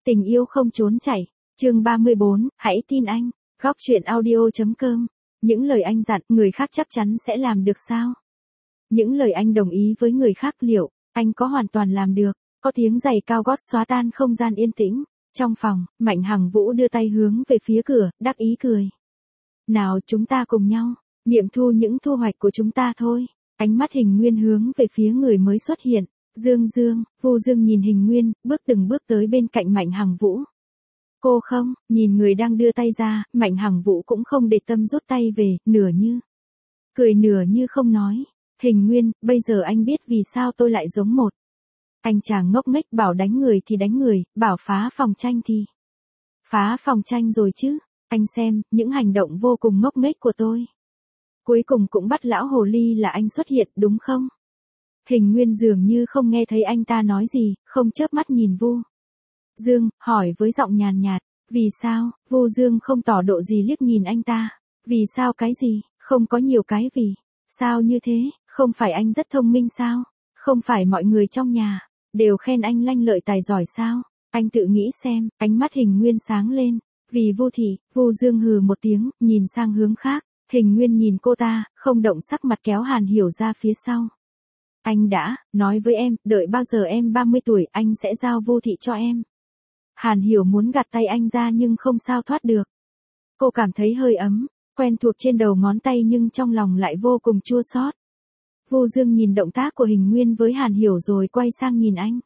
Tình yêu không trốn chạy. Chương 34, hãy tin anh. Góc truyện audio.com. Những lời anh dặn, người khác chắc chắn sẽ làm được sao? Những lời anh đồng ý với người khác liệu, anh có hoàn toàn làm được? Có tiếng giày cao gót xóa tan không gian yên tĩnh. Trong phòng, Mạnh Hằng Vũ đưa tay hướng về phía cửa, đắc ý cười. Nào chúng ta cùng nhau, nghiệm thu những thu hoạch của chúng ta thôi. Ánh mắt Hình Nguyên hướng về phía người mới xuất hiện. Dương, Vu Dương nhìn Hình Nguyên, bước từng bước tới bên cạnh Mạnh Hằng Vũ. Cô không, nhìn người đang đưa tay ra, Mạnh Hằng Vũ cũng không để tâm rút tay về, nửa như cười nửa như không nói. Hình Nguyên, bây giờ anh biết vì sao tôi lại giống một anh chàng ngốc nghếch, bảo đánh người thì đánh người, bảo phá phòng tranh thì phá phòng tranh rồi chứ. Anh xem, những hành động vô cùng ngốc nghếch của tôi. Cuối cùng cũng bắt lão hồ ly là anh xuất hiện, đúng không? Hình Nguyên dường như không nghe thấy anh ta nói gì, không chớp mắt nhìn Vu Dương, hỏi với giọng nhàn nhạt, vì sao? Vu Dương không tỏ độ gì liếc nhìn anh ta. Vì sao cái gì? Không có nhiều cái vì. Sao như thế? Không phải anh rất thông minh sao? Không phải mọi người trong nhà đều khen anh lanh lợi tài giỏi sao? Anh tự nghĩ xem. Ánh mắt Hình Nguyên sáng lên. Vì Vu Thị, Vu Dương hừ một tiếng, nhìn sang hướng khác. Hình Nguyên nhìn cô ta, không động sắc mặt, kéo Hàn Hiểu ra phía sau. Anh đã nói với em, đợi bao giờ em 30 tuổi anh sẽ giao Vu Thị cho em. Hàn Hiểu muốn gạt tay anh ra nhưng không sao thoát được. Cô cảm thấy hơi ấm, quen thuộc trên đầu ngón tay nhưng trong lòng lại vô cùng chua xót. Vu Dương nhìn động tác của Hình Nguyên với Hàn Hiểu rồi quay sang nhìn anh.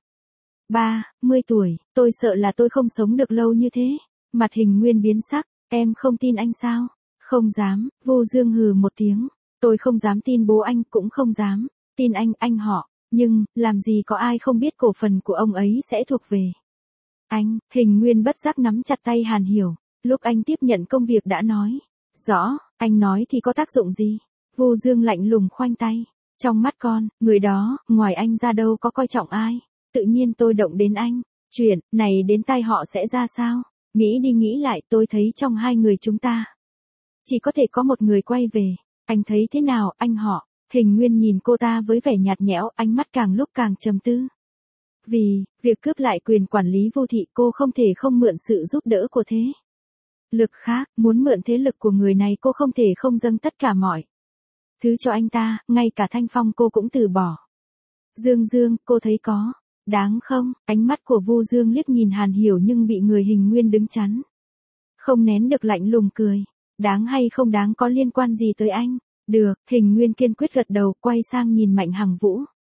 30 tuổi, tôi sợ là tôi không sống được lâu như thế. Mặt Hình Nguyên biến sắc, em không tin anh sao? Không dám, Vu Dương hừ một tiếng. Tôi không dám tin bố anh, cũng không dám tin anh họ. Nhưng, làm gì có ai không biết cổ phần của ông ấy sẽ thuộc về anh. Hình Nguyên bất giác nắm chặt tay Hàn Hiểu. Lúc anh tiếp nhận công việc đã nói rõ, anh nói thì có tác dụng gì? Vu Dương lạnh lùng khoanh tay. Trong mắt con, người đó, ngoài anh ra đâu có coi trọng ai. Tự nhiên tôi động đến anh. Chuyện này đến tai họ sẽ ra sao? Nghĩ đi nghĩ lại, tôi thấy trong hai người chúng ta chỉ có thể có một người quay về. Anh thấy thế nào, anh họ? Hình Nguyên nhìn cô ta với vẻ nhạt nhẽo, ánh mắt càng lúc càng trầm tư. Vì việc cướp lại quyền quản lý Vu Thị, cô không thể không mượn sự giúp đỡ của thế lực khác. Muốn mượn thế lực của người này, cô không thể không dâng tất cả mọi thứ cho anh ta, ngay cả Thanh Phong cô cũng từ bỏ. Dương, cô thấy có đáng không? Ánh mắt của Vu Dương liếc nhìn Hàn Hiểu nhưng bị người Hình Nguyên đứng chắn. Không nén được lạnh lùng cười. Đáng hay không đáng có liên quan gì tới anh? Được, Hình Nguyên kiên quyết gật đầu, quay sang nhìn Mạnh Hằng Vũ.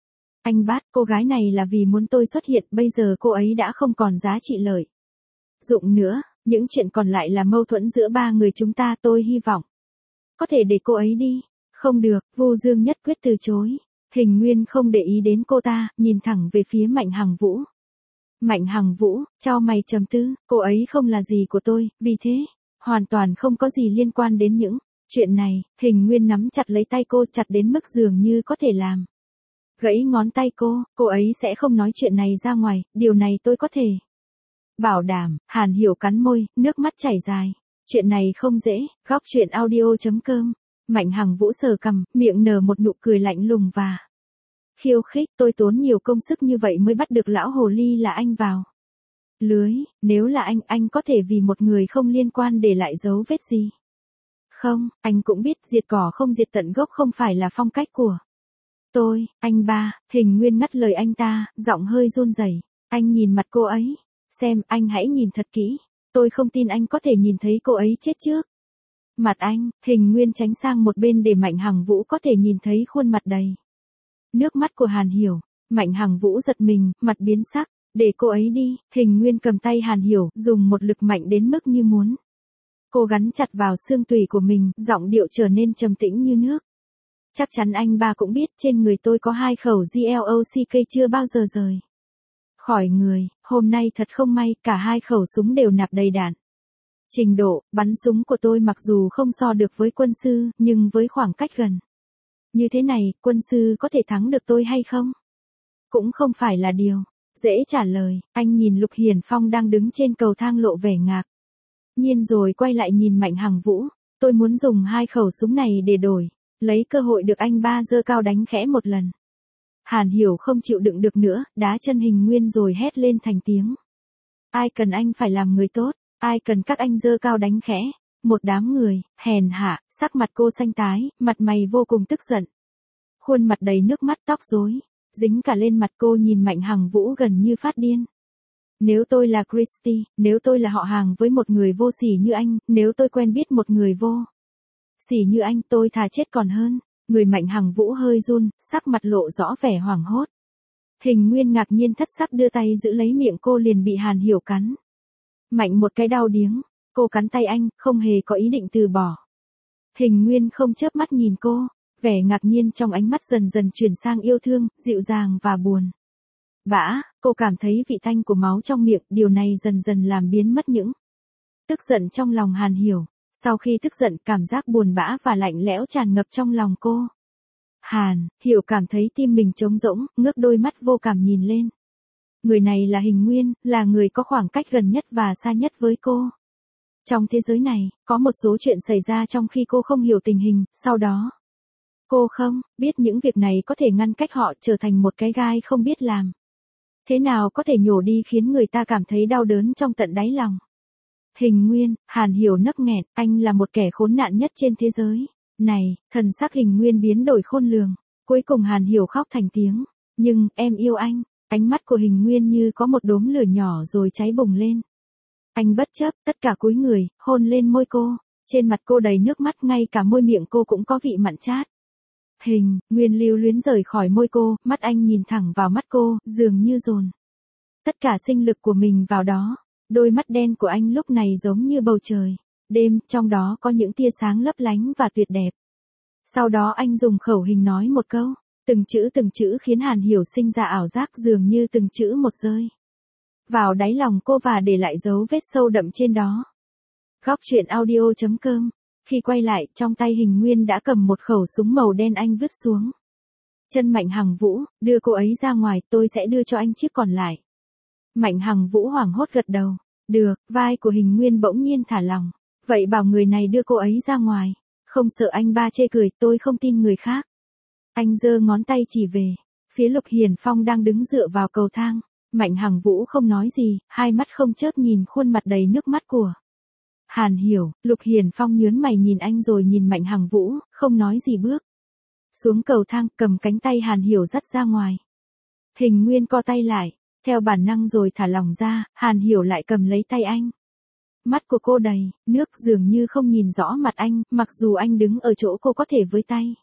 Anh bắt, cô gái này là vì muốn tôi xuất hiện, bây giờ cô ấy đã không còn giá trị lợi dụng nữa, những chuyện còn lại là mâu thuẫn giữa ba người chúng ta, tôi hy vọng có thể để cô ấy đi. Không được, Vu Dương nhất quyết từ chối. Hình Nguyên không để ý đến cô ta, nhìn thẳng về phía Mạnh Hằng Vũ. Mạnh Hằng Vũ, chau mày trầm tư, cô ấy không là gì của tôi, vì thế hoàn toàn không có gì liên quan đến những chuyện này. Hình Nguyên nắm chặt lấy tay cô, chặt đến mức dường như có thể làm gãy ngón tay cô ấy sẽ không nói chuyện này ra ngoài, điều này tôi có thể bảo đảm. Hàn Hiểu cắn môi, nước mắt chảy dài. Chuyện này không dễ. Góc truyện audio.com. Mạnh Hằng Vũ sờ cằm, miệng nở một nụ cười lạnh lùng và khiêu khích. Tôi tốn nhiều công sức như vậy mới bắt được lão hồ ly là anh vào lưới. Nếu là anh có thể vì một người không liên quan để lại dấu vết gì không? Anh cũng biết diệt cỏ không diệt tận gốc không phải là phong cách của tôi. Anh ba. Hình Nguyên ngắt lời anh ta, giọng hơi run rẩy. Anh nhìn mặt cô ấy. Xem, anh hãy nhìn thật kỹ. Tôi không tin anh có thể nhìn thấy cô ấy chết trước mặt anh. Hình Nguyên tránh sang một bên để Mạnh Hằng Vũ có thể nhìn thấy khuôn mặt đầy nước mắt của Hàn Hiểu. Mạnh Hằng Vũ giật mình, mặt biến sắc. Để cô ấy đi. Hình Nguyên cầm tay Hàn Hiểu, dùng một lực mạnh đến mức như muốn cô gắn chặt vào xương tủy của mình, giọng điệu trở nên trầm tĩnh như nước. Chắc chắn anh ba cũng biết trên người tôi có 2 khẩu GLOCK chưa bao giờ rời khỏi người. Hôm nay thật không may, cả 2 khẩu súng đều nạp đầy đạn. Trình độ bắn súng của tôi mặc dù không so được với quân sư, nhưng với khoảng cách gần như thế này, quân sư có thể thắng được tôi hay không? Cũng không phải là điều dễ trả lời. Anh nhìn Lục Hiển Phong đang đứng trên cầu thang lộ vẻ ngạc nhiên rồi quay lại nhìn Mạnh Hằng Vũ. Tôi muốn dùng 2 khẩu súng này để đổi lấy cơ hội được anh ba giơ cao đánh khẽ một lần. Hàn Hiểu không chịu đựng được nữa, đá chân Hình Nguyên rồi hét lên thành tiếng. Ai cần anh phải làm người tốt, ai cần các anh giơ cao đánh khẽ. Một đám người, hèn hạ, sắc mặt cô xanh tái, mặt mày vô cùng tức giận. Khuôn mặt đầy nước mắt tóc rối, dính cả lên mặt cô nhìn Mạnh Hằng Vũ gần như phát điên. Nếu tôi là Christy, nếu tôi là họ hàng với một người vô sỉ như anh, nếu tôi quen biết một người vô sỉ như anh, tôi thà chết còn hơn. Người Mạnh Hằng Vũ hơi run, sắc mặt lộ rõ vẻ hoảng hốt. Hình Nguyên ngạc nhiên thất sắc đưa tay giữ lấy miệng cô liền bị Hàn Hiểu cắn. Mạnh một cái đau điếng, cô cắn tay anh, không hề có ý định từ bỏ. Hình Nguyên không chớp mắt nhìn cô, vẻ ngạc nhiên trong ánh mắt dần dần chuyển sang yêu thương, dịu dàng và buồn bã. Cô cảm thấy vị tanh của máu trong miệng, điều này dần dần làm biến mất những tức giận trong lòng Hàn Hiểu. Sau khi tức giận, cảm giác buồn bã và lạnh lẽo tràn ngập trong lòng cô. Hàn Hiểu cảm thấy tim mình trống rỗng, ngước đôi mắt vô cảm nhìn lên. Người này là Hình Nguyên, là người có khoảng cách gần nhất và xa nhất với cô. Trong thế giới này, có một số chuyện xảy ra trong khi cô không hiểu tình hình, sau đó cô không biết những việc này có thể ngăn cách họ trở thành một cái gai không biết làm thế nào có thể nhổ đi khiến người ta cảm thấy đau đớn trong tận đáy lòng. Hình Nguyên, Hàn Hiểu nấc nghẹn, anh là một kẻ khốn nạn nhất trên thế giới này. Thần sắc Hình Nguyên biến đổi khôn lường. Cuối cùng Hàn Hiểu khóc thành tiếng. Nhưng, em yêu anh. Ánh mắt của Hình Nguyên như có một đốm lửa nhỏ rồi cháy bùng lên. Anh bất chấp, tất cả cúi người, hôn lên môi cô. Trên mặt cô đầy nước mắt, ngay cả môi miệng cô cũng có vị mặn chát. Hình Nguyên lưu luyến rời khỏi môi cô, mắt anh nhìn thẳng vào mắt cô, dường như dồn tất cả sinh lực của mình vào đó. Đôi mắt đen của anh lúc này giống như bầu trời đêm, trong đó có những tia sáng lấp lánh và tuyệt đẹp. Sau đó anh dùng khẩu hình nói một câu, từng chữ khiến Hàn Hiểu sinh ra ảo giác dường như từng chữ một rơi vào đáy lòng cô và để lại dấu vết sâu đậm trên đó. Góc truyện audio.com. Khi quay lại, trong tay Hình Nguyên đã cầm một khẩu súng màu đen anh vứt xuống chân Mạnh Hằng Vũ, đưa cô ấy ra ngoài, tôi sẽ đưa cho anh chiếc còn lại. Mạnh Hằng Vũ hoảng hốt gật đầu. Được, vai của Hình Nguyên bỗng nhiên thả lỏng. Vậy bảo người này đưa cô ấy ra ngoài. Không sợ anh ba chê cười, tôi không tin người khác. Anh giơ ngón tay chỉ về phía Lục Hiền Phong đang đứng dựa vào cầu thang. Mạnh Hằng Vũ không nói gì, hai mắt không chớp nhìn khuôn mặt đầy nước mắt của Hàn Hiểu. Lục Hiền Phong nhướng mày nhìn anh rồi nhìn Mạnh Hằng Vũ, không nói gì bước xuống cầu thang, cầm cánh tay Hàn Hiểu dắt ra ngoài. Hình Nguyên co tay lại, theo bản năng rồi thả lỏng ra. Hàn Hiểu lại cầm lấy tay anh. Mắt của cô đầy nước, dường như không nhìn rõ mặt anh, mặc dù anh đứng ở chỗ cô có thể với tay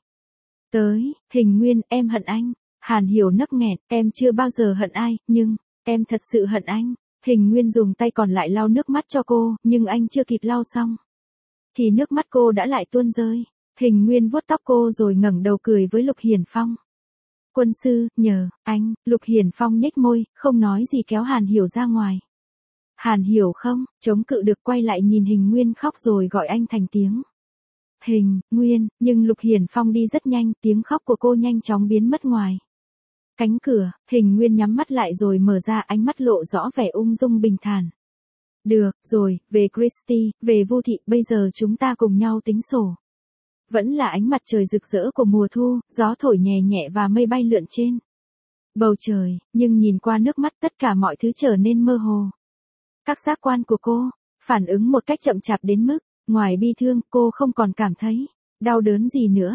tới. Hình Nguyên, em hận anh. Hàn Hiểu nấc nghẹn, em chưa bao giờ hận ai, nhưng em thật sự hận anh. Hình Nguyên dùng tay còn lại lau nước mắt cho cô, nhưng anh chưa kịp lau xong thì nước mắt cô đã lại tuôn rơi. Hình Nguyên vuốt tóc cô rồi ngẩng đầu cười với Lục Hiền Phong. Quân sư, nhờ anh. Lục Hiền Phong nhếch môi, không nói gì kéo Hàn Hiểu ra ngoài. Hàn Hiểu không chống cự được, quay lại nhìn Hình Nguyên khóc rồi gọi anh thành tiếng Hình Nguyên, nhưng Lục Hiền Phong đi rất nhanh, tiếng khóc của cô nhanh chóng biến mất ngoài cánh cửa. Hình Nguyên nhắm mắt lại rồi mở ra, ánh mắt lộ rõ vẻ ung dung bình thản. Được rồi, về Christy, về Vu Thị, bây giờ chúng ta cùng nhau tính sổ. Vẫn là ánh mặt trời rực rỡ của mùa thu, gió thổi nhẹ nhẹ và mây bay lượn trên bầu trời, nhưng nhìn qua nước mắt tất cả mọi thứ trở nên mơ hồ. Các giác quan của cô phản ứng một cách chậm chạp đến mức, ngoài bi thương, cô không còn cảm thấy đau đớn gì nữa.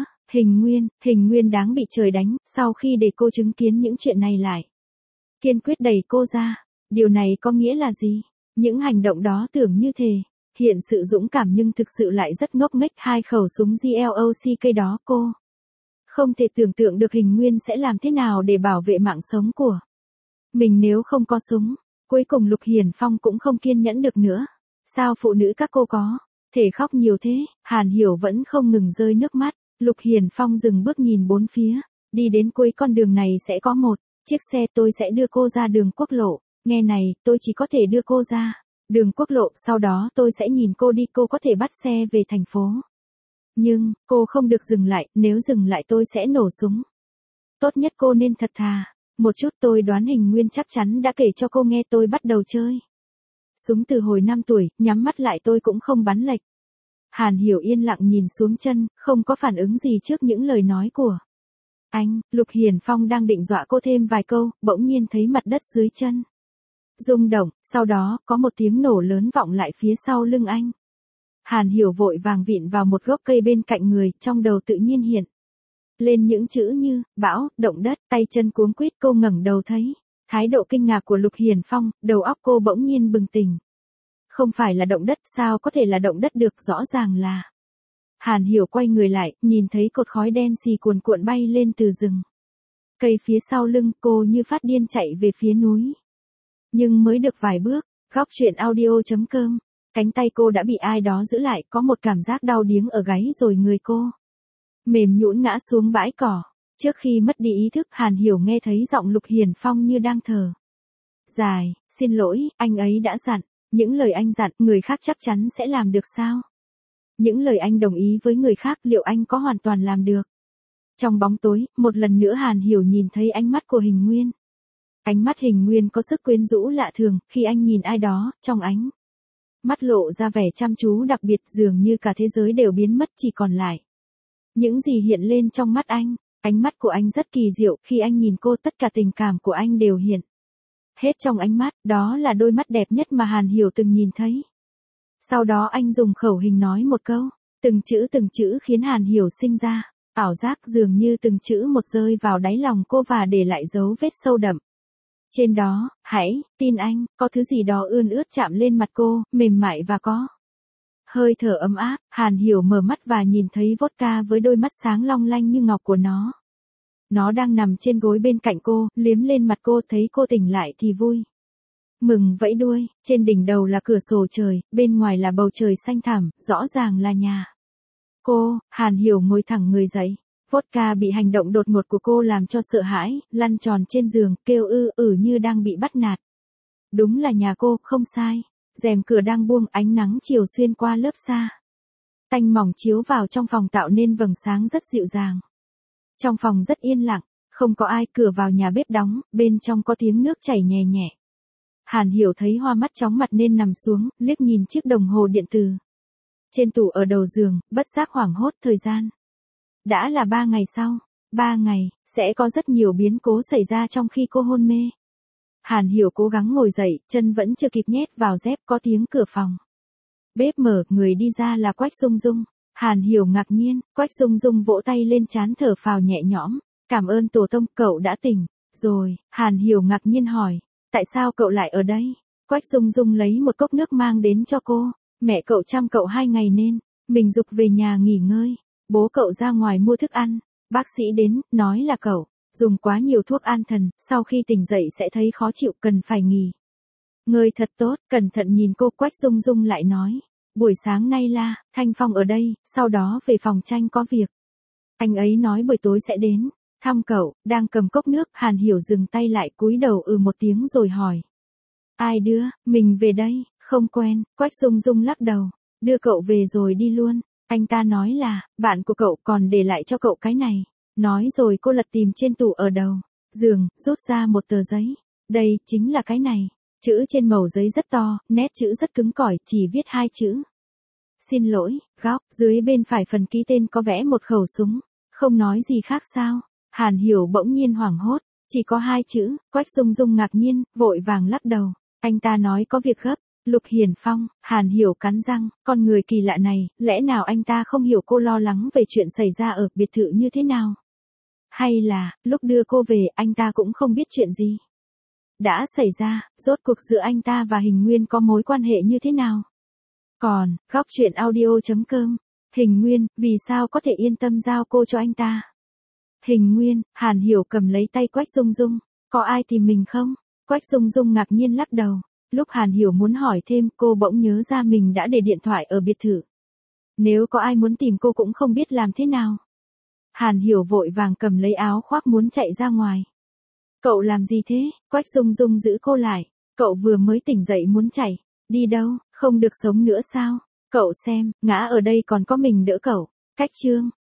Hình Nguyên đáng bị trời đánh, sau khi để cô chứng kiến những chuyện này lại kiên quyết đẩy cô ra. Điều này có nghĩa là gì? Những hành động đó tưởng như thề hiện sự dũng cảm nhưng thực sự lại rất ngốc nghếch. Hai khẩu súng GLOCK đó, cô không thể tưởng tượng được Hình Nguyên sẽ làm thế nào để bảo vệ mạng sống của mình nếu không có súng. Cuối cùng Lục Hiền Phong cũng không kiên nhẫn được nữa. Sao phụ nữ các cô có thể khóc nhiều thế? Hàn Hiểu vẫn không ngừng rơi nước mắt. Lục Hiền Phong dừng bước nhìn bốn phía. Đi đến cuối con đường này sẽ có một chiếc xe, tôi sẽ đưa cô ra đường quốc lộ. Nghe này, tôi chỉ có thể đưa cô ra đường quốc lộ, sau đó tôi sẽ nhìn cô đi, cô có thể bắt xe về thành phố. Nhưng, cô không được dừng lại, nếu dừng lại tôi sẽ nổ súng. Tốt nhất cô nên thật thà một chút. Tôi đoán Hình Nguyên chắc chắn đã kể cho cô nghe tôi bắt đầu chơi súng từ hồi 5 tuổi, nhắm mắt lại tôi cũng không bắn lệch. Hàn Hiểu yên lặng nhìn xuống chân, không có phản ứng gì trước những lời nói của anh. Lục Hiền Phong đang định dọa cô thêm vài câu, bỗng nhiên thấy mặt đất dưới chân rung động, sau đó, có một tiếng nổ lớn vọng lại phía sau lưng anh. Hàn Hiểu vội vàng vịn vào một gốc cây bên cạnh người, trong đầu tự nhiên hiện lên những chữ như, bão, động đất, tay chân cuống quýt. Cô ngẩng đầu thấy thái độ kinh ngạc của Lục Hiền Phong, đầu óc cô bỗng nhiên bừng tỉnh. Không phải là động đất, sao có thể là động đất được, rõ ràng là. Hàn Hiểu quay người lại, nhìn thấy cột khói đen xì cuồn cuộn bay lên từ rừng cây phía sau lưng. Cô như phát điên chạy về phía núi. Nhưng mới được vài bước, góc truyện audio.com, cánh tay cô đã bị ai đó giữ lại, có một cảm giác đau điếng ở gáy rồi người cô mềm nhũn ngã xuống bãi cỏ. Trước khi mất đi ý thức, Hàn Hiểu nghe thấy giọng Lục Hiền Phong như đang thở dài, xin lỗi, anh ấy đã dặn, những lời anh dặn, người khác chắc chắn sẽ làm được sao? Những lời anh đồng ý với người khác, liệu anh có hoàn toàn làm được? Trong bóng tối, một lần nữa Hàn Hiểu nhìn thấy ánh mắt của Hình Nguyên. Ánh mắt Hình Nguyên có sức quyến rũ lạ thường, khi anh nhìn ai đó, trong ánh mắt lộ ra vẻ chăm chú đặc biệt, dường như cả thế giới đều biến mất, chỉ còn lại những gì hiện lên trong mắt anh. Ánh mắt của anh rất kỳ diệu, khi anh nhìn cô tất cả tình cảm của anh đều hiện hết trong ánh mắt, đó là đôi mắt đẹp nhất mà Hàn Hiểu từng nhìn thấy. Sau đó anh dùng khẩu hình nói một câu, từng chữ khiến Hàn Hiểu sinh ra ảo giác, dường như từng chữ một rơi vào đáy lòng cô và để lại dấu vết sâu đậm. Trên đó, hãy tin anh, có thứ gì đó ươn ướt chạm lên mặt cô, mềm mại và có hơi thở ấm áp. Hàn Hiểu mở mắt và nhìn thấy vodka với đôi mắt sáng long lanh như ngọc của nó. Nó đang nằm trên gối bên cạnh cô, liếm lên mặt cô. Thấy cô tỉnh lại thì vui mừng vẫy đuôi. Trên đỉnh đầu là cửa sổ trời, bên ngoài là bầu trời xanh thẳm, rõ ràng là nhà cô. Hàn Hiểu ngồi thẳng người dậy. Vodka bị hành động đột ngột của cô làm cho sợ hãi, lăn tròn trên giường, kêu như đang bị bắt nạt. Đúng là nhà cô, không sai. Rèm cửa đang buông, ánh nắng chiều xuyên qua lớp sa tanh mỏng chiếu vào trong phòng tạo nên vầng sáng rất dịu dàng. Trong phòng rất yên lặng, không có ai, cửa vào nhà bếp đóng, bên trong có tiếng nước chảy nhẹ nhẹ. Hàn Hiểu thấy hoa mắt chóng mặt nên nằm xuống, liếc nhìn chiếc đồng hồ điện tử trên tủ ở đầu giường, bất giác hoảng hốt. Thời gian đã là 3 ngày sau. 3 ngày, sẽ có rất nhiều biến cố xảy ra trong khi cô hôn mê. Hàn Hiểu cố gắng ngồi dậy, chân vẫn chưa kịp nhét vào dép, có tiếng cửa phòng bếp mở, người đi ra là Quách Dung Dung. Hàn Hiểu ngạc nhiên, Quách Dung Dung vỗ tay lên trán thở phào nhẹ nhõm. Cảm ơn tổ tông, cậu đã tỉnh rồi. Hàn Hiểu ngạc nhiên hỏi, tại sao cậu lại ở đây? Quách Dung Dung lấy một cốc nước mang đến cho cô. Mẹ cậu chăm cậu 2 ngày nên mình giục về nhà nghỉ ngơi. Bố cậu ra ngoài mua thức ăn. Bác sĩ đến, nói là cậu dùng quá nhiều thuốc an thần, sau khi tỉnh dậy sẽ thấy khó chịu, cần phải nghỉ ngơi thật tốt. Cẩn thận nhìn cô, Quách Dung Dung lại nói, buổi sáng nay là Thanh Phong ở đây, sau đó về phòng tranh có việc. Anh ấy nói buổi tối sẽ đến thăm cậu. Đang cầm cốc nước, Hàn Hiểu dừng tay lại, cúi đầu một tiếng rồi hỏi, ai đưa? Mình về đây, không quen. Quách Dung Dung lắc đầu, đưa cậu về rồi đi luôn. Anh ta nói là bạn của cậu, còn để lại cho cậu cái này. Nói rồi cô lật tìm trên tủ ở đầu giường, rút ra một tờ giấy. Đây chính là cái này. Chữ trên mẩu giấy rất to, nét chữ rất cứng cỏi, chỉ viết 2 chữ. Xin lỗi. Góc dưới bên phải phần ký tên có vẽ một khẩu súng. Không nói gì khác sao? Hàn Hiểu bỗng nhiên hoảng hốt. Chỉ có 2 chữ. Quách Dung Dung ngạc nhiên, vội vàng lắc đầu. Anh ta nói có việc gấp. Lục Hiền Phong. Hàn Hiểu cắn răng, con người kỳ lạ này, lẽ nào anh ta không hiểu cô lo lắng về chuyện xảy ra ở biệt thự như thế nào? Hay là, lúc đưa cô về, anh ta cũng không biết chuyện gì đã xảy ra, rốt cuộc giữa anh ta và Hình Nguyên có mối quan hệ như thế nào? Còn, góc truyện audio.com, Hình Nguyên, vì sao có thể yên tâm giao cô cho anh ta? Hình Nguyên. Hàn Hiểu cầm lấy tay Quách Dung Dung, có ai tìm mình không? Quách Dung Dung ngạc nhiên lắc đầu. Lúc Hàn Hiểu muốn hỏi thêm, cô bỗng nhớ ra mình đã để điện thoại ở biệt thự. Nếu có ai muốn tìm cô cũng không biết làm thế nào. Hàn Hiểu vội vàng cầm lấy áo khoác muốn chạy ra ngoài. Cậu làm gì thế? Quách Dung Dung giữ cô lại. Cậu vừa mới tỉnh dậy muốn chạy. Đi đâu? Không được sống nữa sao? Cậu xem, ngã ở đây còn có mình đỡ cậu. Cách chương.